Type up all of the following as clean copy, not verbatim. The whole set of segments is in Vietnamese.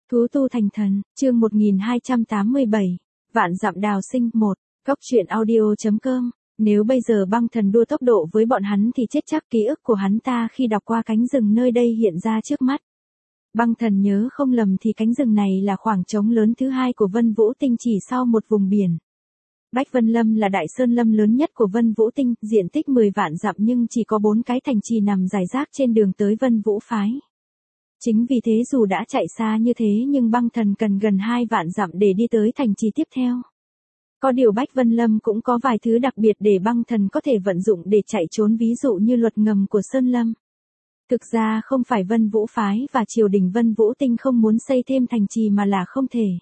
Thú tu thành thần, chương 1287, Vạn dặm đào sinh 1, Cóc truyện audio.com. Nếu bây giờ băng thần đua tốc độ với bọn hắn thì chết chắc, ký ức của hắn ta khi đọc qua cánh rừng nơi đây hiện ra trước mắt. Băng thần nhớ không lầm thì cánh rừng này là khoảng trống lớn thứ hai của Vân Vũ Tinh chỉ sau một vùng biển. Bách Vân Lâm là đại sơn lâm lớn nhất của Vân Vũ Tinh, diện tích 10 vạn dặm nhưng chỉ có 4 cái thành trì nằm rải rác trên đường tới Vân Vũ phái. Chính vì thế dù đã chạy xa như thế nhưng băng thần cần gần 2 vạn dặm để đi tới thành trì tiếp theo. Có điều Bách Vân Lâm cũng có vài thứ đặc biệt để băng thần có thể vận dụng để chạy trốn, ví dụ như luật ngầm của Sơn Lâm. Thực ra không phải Vân Vũ phái và triều đình Vân Vũ Tinh không muốn xây thêm thành trì mà là không thể.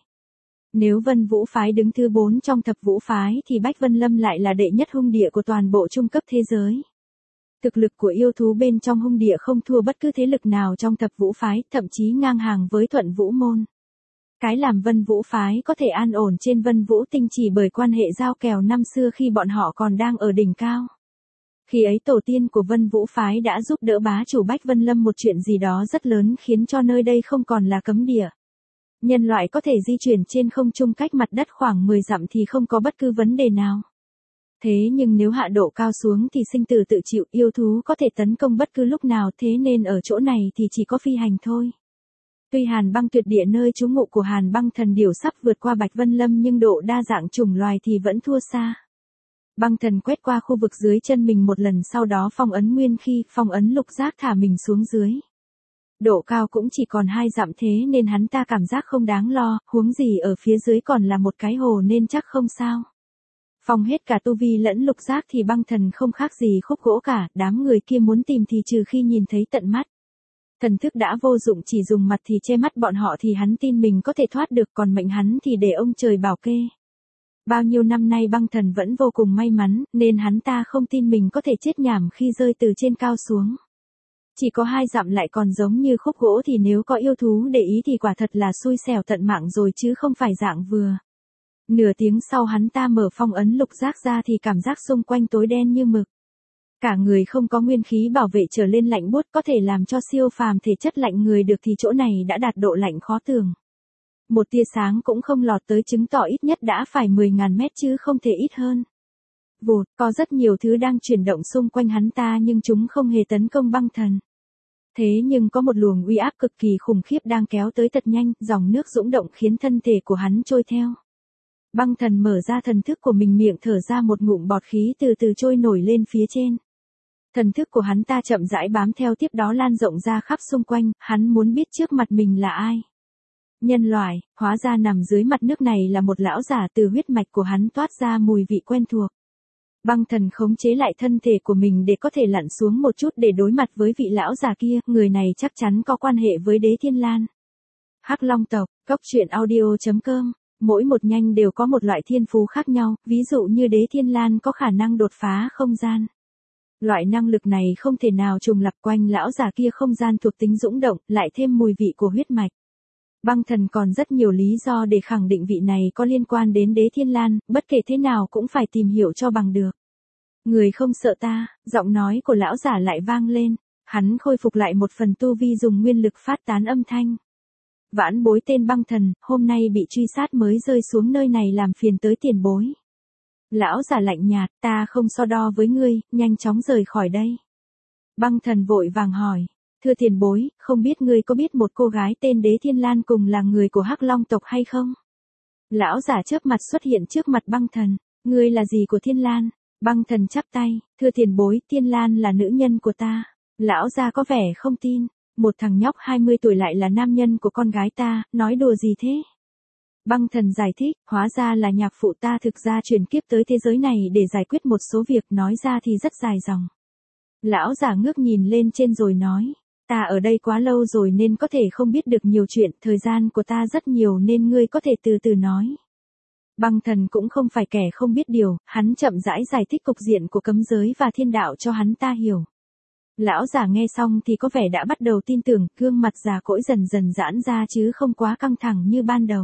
Nếu Vân Vũ phái đứng thứ 4 trong thập vũ phái thì Bách Vân Lâm lại là đệ nhất hung địa của toàn bộ trung cấp thế giới. Thực lực của yêu thú bên trong hung địa không thua bất cứ thế lực nào trong thập vũ phái, thậm chí ngang hàng với Thuận Vũ môn. Cái làm Vân Vũ phái có thể an ổn trên Vân Vũ Tinh chỉ bởi quan hệ giao kèo năm xưa khi bọn họ còn đang ở đỉnh cao. Khi ấy tổ tiên của Vân Vũ phái đã giúp đỡ bá chủ Bách Vân Lâm một chuyện gì đó rất lớn, khiến cho nơi đây không còn là cấm địa. Nhân loại có thể di chuyển trên không trung cách mặt đất khoảng 10 dặm thì không có bất cứ vấn đề nào. Thế nhưng nếu hạ độ cao xuống thì sinh tử tự chịu, yêu thú có thể tấn công bất cứ lúc nào, thế nên ở chỗ này thì chỉ có phi hành thôi. Tuy Hàn Băng Tuyệt Địa nơi trú ngụ của Hàn Băng Thần Điểu sắp vượt qua Bạch Vân Lâm nhưng độ đa dạng chủng loài thì vẫn thua xa. Băng thần quét qua khu vực dưới chân mình một lần, sau đó phong ấn nguyên khi, phong ấn lục giác thả mình xuống dưới. Độ cao cũng chỉ còn 2 dặm thế nên hắn ta cảm giác không đáng lo, huống gì ở phía dưới còn là một cái hồ nên chắc không sao. Phong hết cả tu vi lẫn lục giác thì băng thần không khác gì khúc gỗ cả, đám người kia muốn tìm thì trừ khi nhìn thấy tận mắt. Thần thức đã vô dụng, chỉ dùng mặt thì che mắt bọn họ thì hắn tin mình có thể thoát được, còn mệnh hắn thì để ông trời bảo kê. Bao nhiêu năm nay băng thần vẫn vô cùng may mắn, nên hắn ta không tin mình có thể chết nhảm khi rơi từ trên cao xuống. Chỉ có 2 dặm lại còn giống như khúc gỗ thì nếu có yêu thú để ý thì quả thật là xui xẻo tận mạng rồi chứ không phải dạng vừa. Nửa tiếng sau hắn ta mở phong ấn lục giác ra thì cảm giác xung quanh tối đen như mực. Cả người không có nguyên khí bảo vệ trở lên lạnh buốt, có thể làm cho siêu phàm thể chất lạnh người được thì chỗ này đã đạt độ lạnh khó tường. Một tia sáng cũng không lọt tới chứng tỏ ít nhất đã phải 10.000 mét chứ không thể ít hơn. Vụt, có rất nhiều thứ đang chuyển động xung quanh hắn ta nhưng chúng không hề tấn công băng thần. Thế nhưng có một luồng uy áp cực kỳ khủng khiếp đang kéo tới thật nhanh, dòng nước dũng động khiến thân thể của hắn trôi theo. Băng thần mở ra thần thức của mình, miệng thở ra một ngụm bọt khí từ từ trôi nổi lên phía trên. Thần thức của hắn ta chậm rãi bám theo, tiếp đó lan rộng ra khắp xung quanh, hắn muốn biết trước mặt mình là ai. Nhân loại, hóa ra nằm dưới mặt nước này là một lão giả, từ huyết mạch của hắn toát ra mùi vị quen thuộc. Băng thần khống chế lại thân thể của mình để có thể lặn xuống một chút để đối mặt với vị lão già kia, người này chắc chắn có quan hệ với Đế Thiên Lan. Hắc Long tộc, Cóc truyện audio.com. Mỗi một nhanh đều có một loại thiên phú khác nhau, ví dụ như Đế Thiên Lan có khả năng đột phá không gian. Loại năng lực này không thể nào trùng lặp, quanh lão già kia không gian thuộc tính dũng động, lại thêm mùi vị của huyết mạch. Băng thần còn rất nhiều lý do để khẳng định vị này có liên quan đến Đế Thiên Lan, bất kể thế nào cũng phải tìm hiểu cho bằng được. Người không sợ ta, giọng nói của lão giả lại vang lên, hắn khôi phục lại một phần tu vi dùng nguyên lực phát tán âm thanh. Vãn bối tên băng thần, hôm nay bị truy sát mới rơi xuống nơi này, làm phiền tới tiền bối. Lão giả lạnh nhạt, ta không so đo với ngươi, nhanh chóng rời khỏi đây. Băng thần vội vàng hỏi, thưa tiền bối, không biết ngươi có biết một cô gái tên Đế Thiên Lan cùng là người của Hắc Long tộc hay không? Lão giả chớp mặt xuất hiện trước mặt băng thần, ngươi là gì của Thiên Lan? Băng thần chắp tay, thưa tiền bối, Thiên Lan là nữ nhân của ta. Lão gia có vẻ không tin, một thằng nhóc 20 tuổi lại là nam nhân của con gái ta, nói đùa gì thế? Băng thần giải thích, hóa ra là nhạc phụ ta thực ra chuyển kiếp tới thế giới này để giải quyết một số việc, nói ra thì rất dài dòng. Lão giả ngước nhìn lên trên rồi nói, ta ở đây quá lâu rồi nên có thể không biết được nhiều chuyện, thời gian của ta rất nhiều nên ngươi có thể từ từ nói. Băng thần cũng không phải kẻ không biết điều, hắn chậm rãi giải thích cục diện của cấm giới và thiên đạo cho hắn ta hiểu. Lão giả nghe xong thì có vẻ đã bắt đầu tin tưởng, gương mặt già cỗi dần dần giãn ra chứ không quá căng thẳng như ban đầu.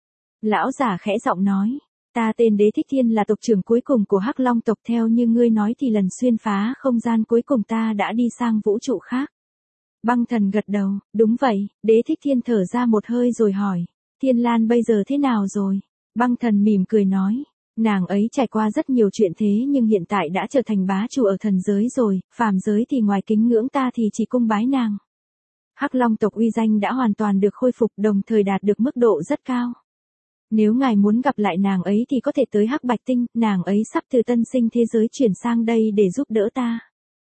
Lão giả khẽ giọng nói, ta tên Đế Thích Thiên là tộc trưởng cuối cùng của Hắc Long tộc, theo như ngươi nói thì lần xuyên phá không gian cuối cùng ta đã đi sang vũ trụ khác. Băng Thần gật đầu, đúng vậy. Đế Thích Thiên thở ra một hơi rồi hỏi, Thiên Lan bây giờ thế nào rồi? Băng Thần mỉm cười nói, nàng ấy trải qua rất nhiều chuyện thế nhưng hiện tại đã trở thành bá chủ ở thần giới rồi, phàm giới thì ngoài kính ngưỡng ta thì chỉ cung bái nàng. Hắc Long tộc uy danh đã hoàn toàn được khôi phục, đồng thời đạt được mức độ rất cao. Nếu ngài muốn gặp lại nàng ấy thì có thể tới Hắc Bạch Tinh, nàng ấy sắp từ tân sinh thế giới chuyển sang đây để giúp đỡ ta.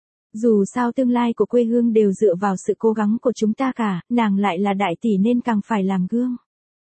Dù sao tương lai của quê hương đều dựa vào sự cố gắng của chúng ta cả, nàng lại là đại tỷ nên càng phải làm gương.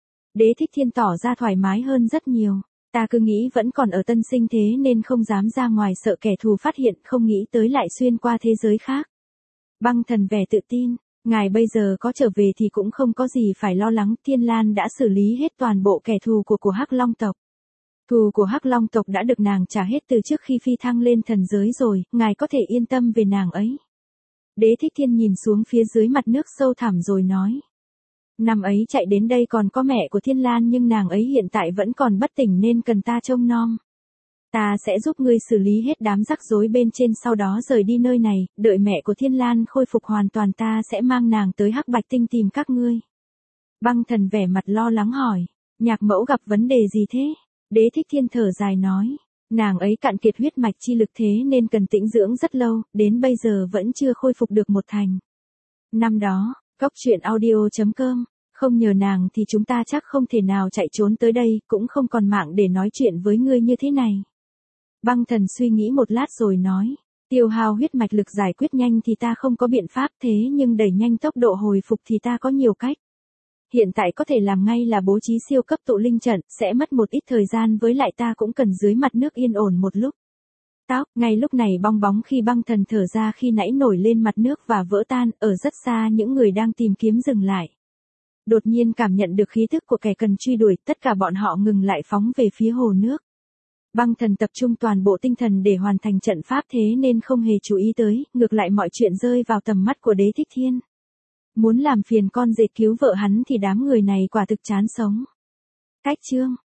Đế Thích Thiên tỏ ra thoải mái hơn rất nhiều. Ta cứ nghĩ vẫn còn ở tân sinh thế nên không dám ra ngoài sợ kẻ thù phát hiện, không nghĩ tới lại xuyên qua thế giới khác. Băng Thần vẻ tự tin, ngài bây giờ có trở về thì cũng không có gì phải lo lắng, Thiên Lan đã xử lý hết toàn bộ kẻ thù của Hắc Long tộc. Thù của Hắc Long tộc đã được nàng trả hết từ trước khi phi thăng lên thần giới rồi, ngài có thể yên tâm về nàng ấy. Đế Thích Thiên nhìn xuống phía dưới mặt nước sâu thẳm rồi nói. Năm ấy chạy đến đây còn có mẹ của Thiên Lan nhưng nàng ấy hiện tại vẫn còn bất tỉnh nên cần ta trông nom. Ta sẽ giúp ngươi xử lý hết đám rắc rối bên trên sau đó rời đi nơi này, đợi mẹ của Thiên Lan khôi phục hoàn toàn ta sẽ mang nàng tới Hắc Bạch Tinh tìm các ngươi. Băng Thần vẻ mặt lo lắng hỏi, nhạc mẫu gặp vấn đề gì thế? Đế Thích Thiên thở dài nói, nàng ấy cạn kiệt huyết mạch chi lực thế nên cần tĩnh dưỡng rất lâu, đến bây giờ vẫn chưa khôi phục được một thành. Năm đó, Cóc Truyện Audio.com, không nhờ nàng thì chúng ta chắc không thể nào chạy trốn tới đây, cũng không còn mạng để nói chuyện với ngươi như thế này. Băng Thần suy nghĩ một lát rồi nói, tiêu hao huyết mạch lực giải quyết nhanh thì ta không có biện pháp thế nhưng đẩy nhanh tốc độ hồi phục thì ta có nhiều cách. Hiện tại có thể làm ngay là bố trí siêu cấp tụ linh trận, sẽ mất một ít thời gian với lại ta cũng cần dưới mặt nước yên ổn một lúc. Ngay lúc này bong bóng khi Băng Thần thở ra khi nãy nổi lên mặt nước và vỡ tan, ở rất xa những người đang tìm kiếm dừng lại. Đột nhiên cảm nhận được khí thức của kẻ cần truy đuổi, tất cả bọn họ ngừng lại phóng về phía hồ nước. Băng Thần tập trung toàn bộ tinh thần để hoàn thành trận pháp thế nên không hề chú ý tới, ngược lại mọi chuyện rơi vào tầm mắt của Đế Thích Thiên. Muốn làm phiền con dệt cứu vợ hắn thì đám người này quả thực chán sống. Cách chương